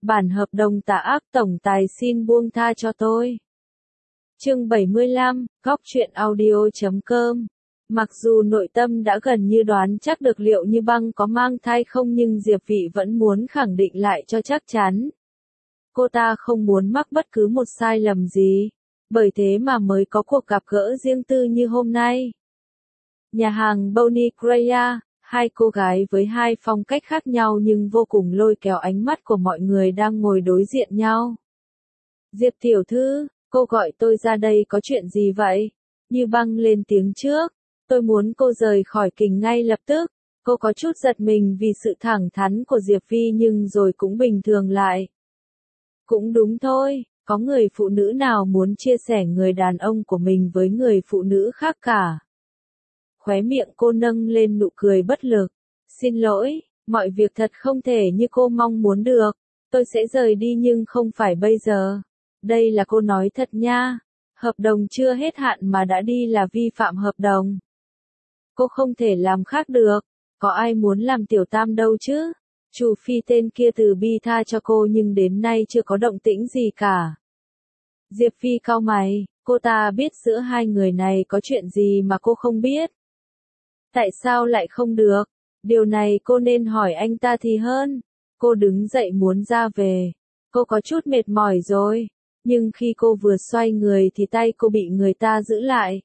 Bản hợp đồng tà ác tổng tài xin buông tha cho tôi. Chương 75, góc truyện audio.com. Mặc dù nội tâm đã gần như đoán chắc được liệu Như Băng có mang thai không, nhưng Diệp Vị vẫn muốn khẳng định lại cho chắc chắn. Cô ta không muốn mắc bất cứ một sai lầm gì, bởi thế mà mới có cuộc gặp gỡ riêng tư như hôm nay. Nhà hàng Bonnie Creia, hai cô gái với hai phong cách khác nhau nhưng vô cùng lôi kéo ánh mắt của mọi người đang ngồi đối diện nhau. Diệp tiểu thư, cô gọi tôi ra đây có chuyện gì vậy? Như Băng lên tiếng trước. Tôi muốn cô rời khỏi Kình ngay lập tức. Cô có chút giật mình vì sự thẳng thắn của Diệp Vi nhưng rồi cũng bình thường lại. Cũng đúng thôi, có người phụ nữ nào muốn chia sẻ người đàn ông của mình với người phụ nữ khác cả. Khóe miệng cô nâng lên nụ cười bất lực. Xin lỗi, mọi việc thật không thể như cô mong muốn được. Tôi sẽ rời đi nhưng không phải bây giờ. Đây là cô nói thật nha. Hợp đồng chưa hết hạn mà đã đi là vi phạm hợp đồng. Cô không thể làm khác được. Có ai muốn làm tiểu tam đâu chứ? Chu Phi tên kia từ bi tha cho cô nhưng đến nay chưa có động tĩnh gì cả. Diệp Phi cau mày, cô ta biết giữa hai người này có chuyện gì mà cô không biết. Tại sao lại không được? Điều này cô nên hỏi anh ta thì hơn. Cô đứng dậy muốn ra về. Cô có chút mệt mỏi rồi. Nhưng khi cô vừa xoay người thì tay cô bị người ta giữ lại.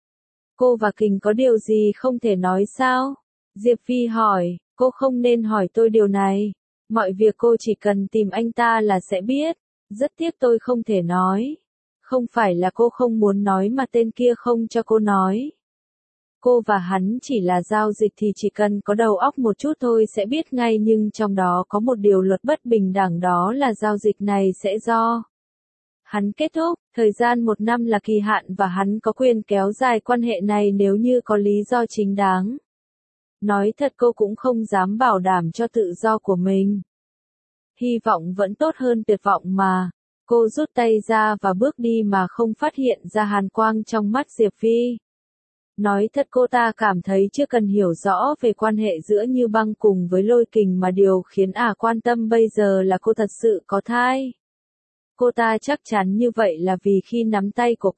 Cô và Kình có điều gì không thể nói sao? Diệp Phi hỏi, cô không nên hỏi tôi điều này. Mọi việc cô chỉ cần tìm anh ta là sẽ biết. Rất tiếc tôi không thể nói. Không phải là cô không muốn nói mà tên kia không cho cô nói. Cô và hắn chỉ là giao dịch thì chỉ cần có đầu óc một chút thôi sẽ biết ngay, nhưng trong đó có một điều luật bất bình đẳng, đó là giao dịch này sẽ do hắn kết thúc, thời gian 1 năm là kỳ hạn và hắn có quyền kéo dài quan hệ này nếu như có lý do chính đáng. Nói thật cô cũng không dám bảo đảm cho tự do của mình. Hy vọng vẫn tốt hơn tuyệt vọng mà. Cô rút tay ra và bước đi mà không phát hiện ra hàn quang trong mắt Diệp Phi. Nói thật cô ta cảm thấy chưa cần hiểu rõ về quan hệ giữa Như Băng cùng với Lôi Kình mà điều khiến quan tâm bây giờ là cô thật sự có thai. Cô ta chắc chắn như vậy là vì khi nắm tay của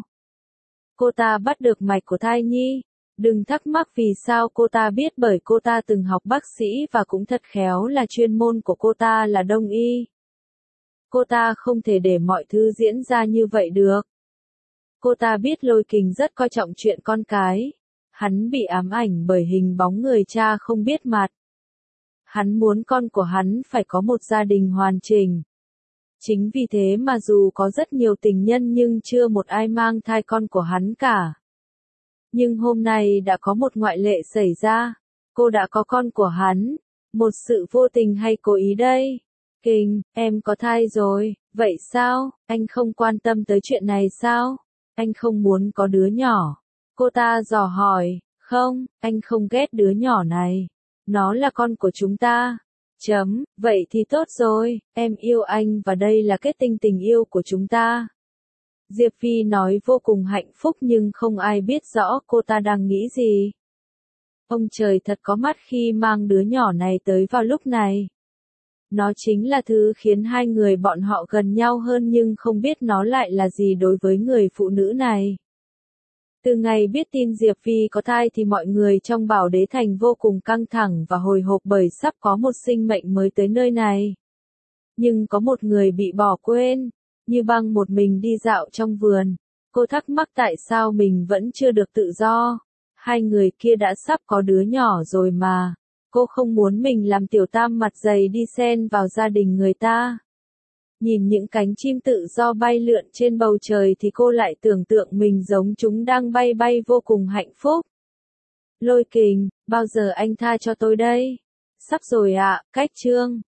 cô ta bắt được mạch của thai nhi. Đừng thắc mắc vì sao cô ta biết, bởi cô ta từng học bác sĩ và cũng thật khéo là chuyên môn của cô ta là đông y. Cô ta không thể để mọi thứ diễn ra như vậy được. Cô ta biết Lôi Kình rất coi trọng chuyện con cái. Hắn bị ám ảnh bởi hình bóng người cha không biết mặt. Hắn muốn con của hắn phải có một gia đình hoàn chỉnh. Chính vì thế mà dù có rất nhiều tình nhân nhưng chưa một ai mang thai con của hắn cả. Nhưng hôm nay đã có một ngoại lệ xảy ra. Cô đã có con của hắn. Một sự vô tình hay cố ý đây? Kình, em có thai rồi. Vậy sao? Anh không quan tâm tới chuyện này sao? Anh không muốn có đứa nhỏ. Cô ta dò hỏi. Không, anh không ghét đứa nhỏ này. Nó là con của chúng ta. Vậy thì tốt rồi, em yêu anh và đây là kết tinh tình yêu của chúng ta. Diệp Phi nói vô cùng hạnh phúc nhưng không ai biết rõ cô ta đang nghĩ gì. Ông trời thật có mắt khi mang đứa nhỏ này tới vào lúc này. Nó chính là thứ khiến hai người bọn họ gần nhau hơn nhưng không biết nó lại là gì đối với người phụ nữ này. Từ ngày biết tin Diệp Vi có thai thì mọi người trong Bảo Đế Thành vô cùng căng thẳng và hồi hộp bởi sắp có một sinh mệnh mới tới nơi này. Nhưng có một người bị bỏ quên. Như Băng một mình đi dạo trong vườn. Cô thắc mắc tại sao mình vẫn chưa được tự do. Hai người kia đã sắp có đứa nhỏ rồi mà. Cô không muốn mình làm tiểu tam mặt dày đi xen vào gia đình người ta. Nhìn những cánh chim tự do bay lượn trên bầu trời thì cô lại tưởng tượng mình giống chúng đang bay bay vô cùng hạnh phúc. Lôi Kình, bao giờ anh tha cho tôi đây? Sắp rồi ạ, cách chương.